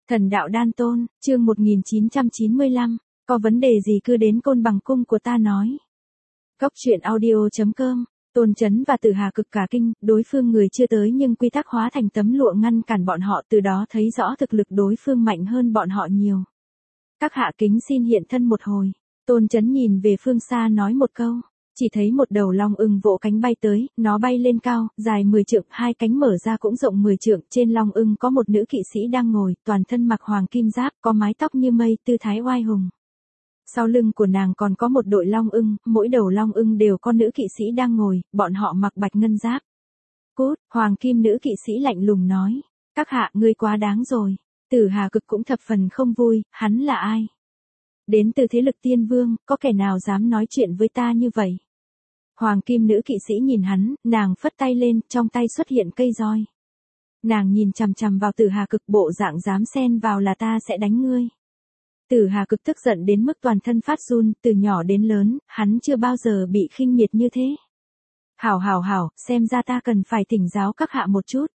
Thần đạo đan tôn, chương 1995, có vấn đề gì cứ đến Côn Bằng cung của ta nói. Góc truyện audio.com, Tôn Chấn và Tử Hà cực cả kinh, đối phương người chưa tới nhưng quy tắc hóa thành tấm lụa ngăn cản bọn họ, từ đó thấy rõ thực lực đối phương mạnh hơn bọn họ nhiều. Các hạ kính xin hiện thân một hồi. Tôn Chấn nhìn về phương xa nói một câu. Chỉ thấy một đầu long ưng vỗ cánh bay tới, nó bay lên cao, dài 10 trượng, hai cánh mở ra cũng rộng 10 trượng, trên long ưng có một nữ kỵ sĩ đang ngồi, toàn thân mặc hoàng kim giáp, có mái tóc như mây, tư thái oai hùng. Sau lưng của nàng còn có một đội long ưng, mỗi đầu long ưng đều có nữ kỵ sĩ đang ngồi, bọn họ mặc bạch ngân giáp. Cút, hoàng kim nữ kỵ sĩ lạnh lùng nói, các hạ ngươi quá đáng rồi. Tử Hà Cực cũng thập phần không vui, hắn là ai? Đến từ thế lực tiên vương, có kẻ nào dám nói chuyện với ta như vậy? Hoàng kim nữ kỵ sĩ nhìn hắn, nàng phất tay lên, trong tay xuất hiện cây roi. Nàng nhìn chằm chằm vào Tử Hà Cực, bộ dạng dám xen vào là ta sẽ đánh ngươi. Tử Hà Cực tức giận đến mức toàn thân phát run, từ nhỏ đến lớn, hắn chưa bao giờ bị khinh miệt như thế. Hảo, xem ra ta cần phải thỉnh giáo các hạ một chút.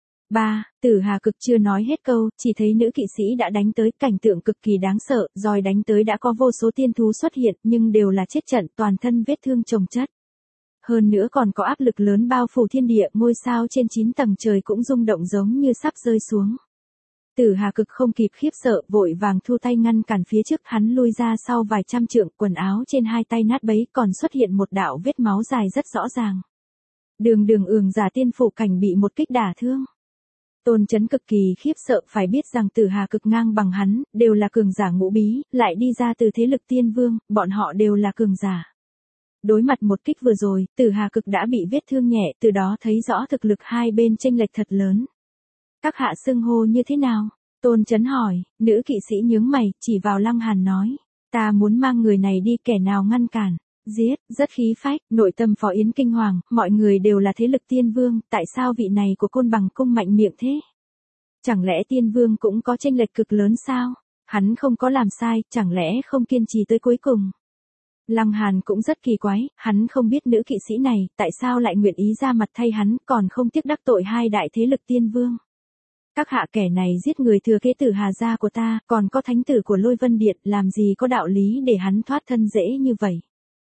Tử Hà Cực chưa nói hết câu, chỉ thấy nữ kỵ sĩ đã đánh tới, cảnh tượng cực kỳ đáng sợ, roi đánh tới đã có vô số tiên thú xuất hiện, nhưng đều là chết trận, toàn thân vết thương chồng chất. Hơn nữa còn có áp lực lớn bao phủ thiên địa, ngôi sao trên 9 tầng trời cũng rung động giống như sắp rơi xuống. Tử Hà Cực không kịp khiếp sợ, vội vàng thu tay ngăn cản phía trước, hắn lui ra sau vài trăm trượng, quần áo trên hai tay nát bấy, còn xuất hiện một đạo vết máu dài rất rõ ràng. Đường giả tiên phụ cảnh bị một kích đả thương. Tôn Chấn cực kỳ khiếp sợ, phải biết rằng Tử Hà Cực ngang bằng hắn, đều là cường giả ngũ bí, lại đi ra từ thế lực tiên vương, bọn họ đều là cường giả. Đối mặt một kích vừa rồi, Tử Hà Cực đã bị vết thương nhẹ, từ đó thấy rõ thực lực hai bên chênh lệch thật lớn. Các hạ xưng hô như thế nào? Tôn Chấn hỏi, nữ kỵ sĩ nhướng mày, chỉ vào Lăng Hàn nói, ta muốn mang người này đi, kẻ nào ngăn cản? Giết, rất khí phách, nội tâm Phó Yến kinh hoàng, mọi người đều là thế lực tiên vương, tại sao vị này của Côn Bằng cung mạnh miệng thế? Chẳng lẽ tiên vương cũng có chênh lệch cực lớn sao? Hắn không có làm sai, chẳng lẽ không kiên trì tới cuối cùng? Lăng Hàn cũng rất kỳ quái, hắn không biết nữ kỵ sĩ này, tại sao lại nguyện ý ra mặt thay hắn, còn không tiếc đắc tội hai đại thế lực tiên vương. Các hạ, kẻ này giết người thừa kế Tử Hà gia của ta, còn có thánh tử của Lôi Vân Điện, làm gì có đạo lý để hắn thoát thân dễ như vậy.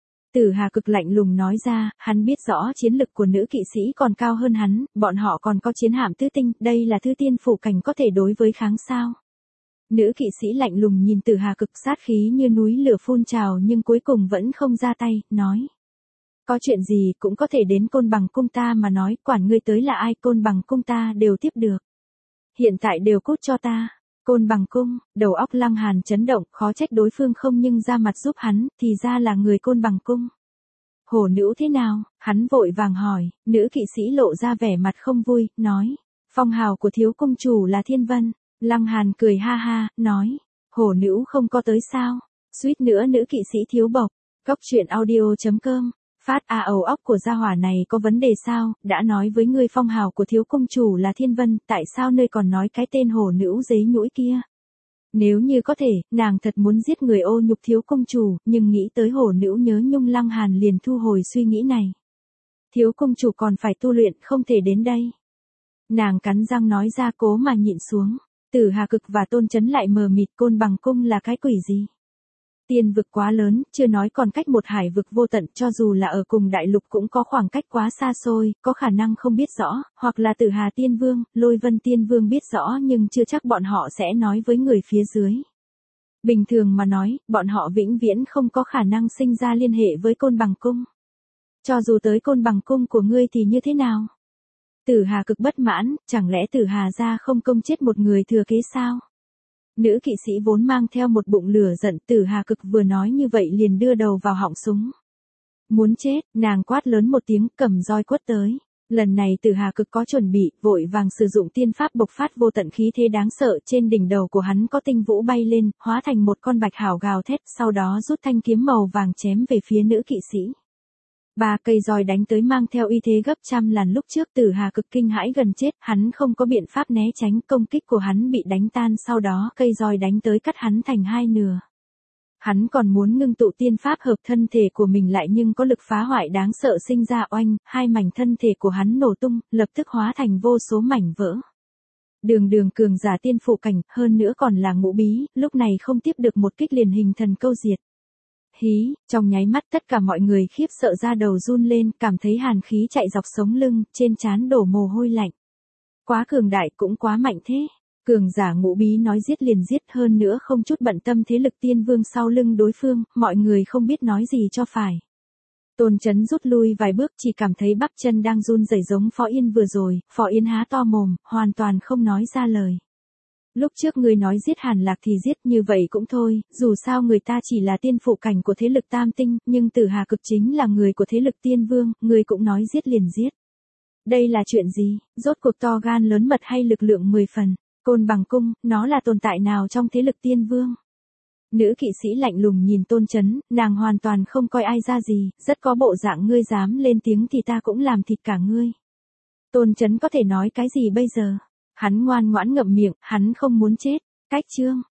Tử Hà Cực lạnh lùng nói ra, hắn biết rõ chiến lực của nữ kỵ sĩ còn cao hơn hắn, bọn họ còn có chiến hạm tứ tinh, đây là thứ tiên phủ cảnh có thể đối với kháng sao. Nữ kỵ sĩ lạnh lùng nhìn Tử Hà Cực, sát khí như núi lửa phun trào nhưng cuối cùng vẫn không ra tay, nói. Có chuyện gì cũng có thể đến Côn Bằng cung ta mà nói, quản ngươi tới là ai, Côn Bằng cung ta đều tiếp được. Hiện tại đều cút cho ta. Côn Bằng cung, đầu óc Lăng Hàn chấn động, khó trách đối phương không nhưng ra mặt giúp hắn, thì ra là người Côn Bằng cung. Hổ nữ thế nào? Hắn vội vàng hỏi, nữ kỵ sĩ lộ ra vẻ mặt không vui, nói. Phong hào của thiếu cung chủ là Thiên Vân. Lăng Hàn cười ha ha, nói. Hổ nữ không có tới sao? Suýt nữa nữ kỵ sĩ thiếu bộc. Góc truyện audio.com. Phát đầu óc của gia hỏa này có vấn đề sao? Đã nói với ngươi phong hào của thiếu cung chủ là Thiên Vân, tại sao nơi còn nói cái tên hổ nữ dế nhũi kia? Nếu như có thể, nàng thật muốn giết người ô nhục thiếu cung chủ, nhưng nghĩ tới hổ nữ nhớ nhung. Lăng Hàn liền thu hồi suy nghĩ này. Thiếu cung chủ còn phải tu luyện, không thể đến đây. Nàng cắn răng nói ra, cố mà nhịn xuống. Tử Hà Cực và Tôn Chấn lại mờ mịt, Côn Bằng cung là cái quỷ gì? Tiên vực quá lớn, chưa nói còn cách một hải vực vô tận, cho dù là ở cùng đại lục cũng có khoảng cách quá xa xôi, có khả năng không biết rõ, hoặc là Tử Hà Tiên Vương, Lôi Vân Tiên Vương biết rõ nhưng chưa chắc bọn họ sẽ nói với người phía dưới. Bình thường mà nói, bọn họ vĩnh viễn không có khả năng sinh ra liên hệ với Côn Bằng cung. Cho dù tới Côn Bằng cung của ngươi thì như thế nào? Tử Hà Cực bất mãn, chẳng lẽ Tử Hà gia không công chết một người thừa kế sao? Nữ kỵ sĩ vốn mang theo một bụng lửa giận, Tử Hà Cực vừa nói như vậy liền đưa đầu vào họng súng. Muốn chết, nàng quát lớn một tiếng, cầm roi quất tới. Lần này Tử Hà Cực có chuẩn bị, vội vàng sử dụng tiên pháp bộc phát vô tận khí thế đáng sợ, trên đỉnh đầu của hắn có tinh vũ bay lên, hóa thành một con bạch hảo gào thét, sau đó rút thanh kiếm màu vàng chém về phía nữ kỵ sĩ. 3 cây roi đánh tới mang theo uy thế gấp trăm lần, lúc trước Tử Hà Cực kinh hãi gần chết, hắn không có biện pháp né tránh, công kích của hắn bị đánh tan, sau đó cây roi đánh tới cắt hắn thành hai nửa. Hắn còn muốn ngưng tụ tiên pháp hợp thân thể của mình lại nhưng có lực phá hoại đáng sợ sinh ra, oanh, hai mảnh thân thể của hắn nổ tung, lập tức hóa thành vô số mảnh vỡ. Đường đường cường giả tiên phụ cảnh, hơn nữa còn là ngũ bí, lúc này không tiếp được một kích liền hình thần câu diệt. Hí, trong nháy mắt tất cả mọi người khiếp sợ ra đầu run lên, cảm thấy hàn khí chạy dọc sống lưng, trên trán đổ mồ hôi lạnh. Quá cường đại cũng quá mạnh thế. Cường giả ngũ bí nói giết liền giết, hơn nữa không chút bận tâm thế lực tiên vương sau lưng đối phương, mọi người không biết nói gì cho phải. Tôn Chấn rút lui vài bước, chỉ cảm thấy bắp chân đang run rẩy giống Phó Yên vừa rồi, Phó Yên há to mồm, hoàn toàn không nói ra lời. Lúc trước người nói giết Hàn Lạc thì giết, như vậy cũng thôi, dù sao người ta chỉ là tiên phụ cảnh của thế lực tam tinh, nhưng Tử Hà Cực chính là người của thế lực tiên vương, người cũng nói giết liền giết. Đây là chuyện gì, rốt cuộc to gan lớn mật hay lực lượng 10 phần, Côn Bằng Cung, nó là tồn tại nào trong thế lực tiên vương? Nữ kỵ sĩ lạnh lùng nhìn Tôn Chấn, nàng hoàn toàn không coi ai ra gì, rất có bộ dạng ngươi dám lên tiếng thì ta cũng làm thịt cả ngươi. Tôn Chấn có thể nói cái gì bây giờ? Hắn ngoan ngoãn ngậm miệng, hắn không muốn chết. Cách chương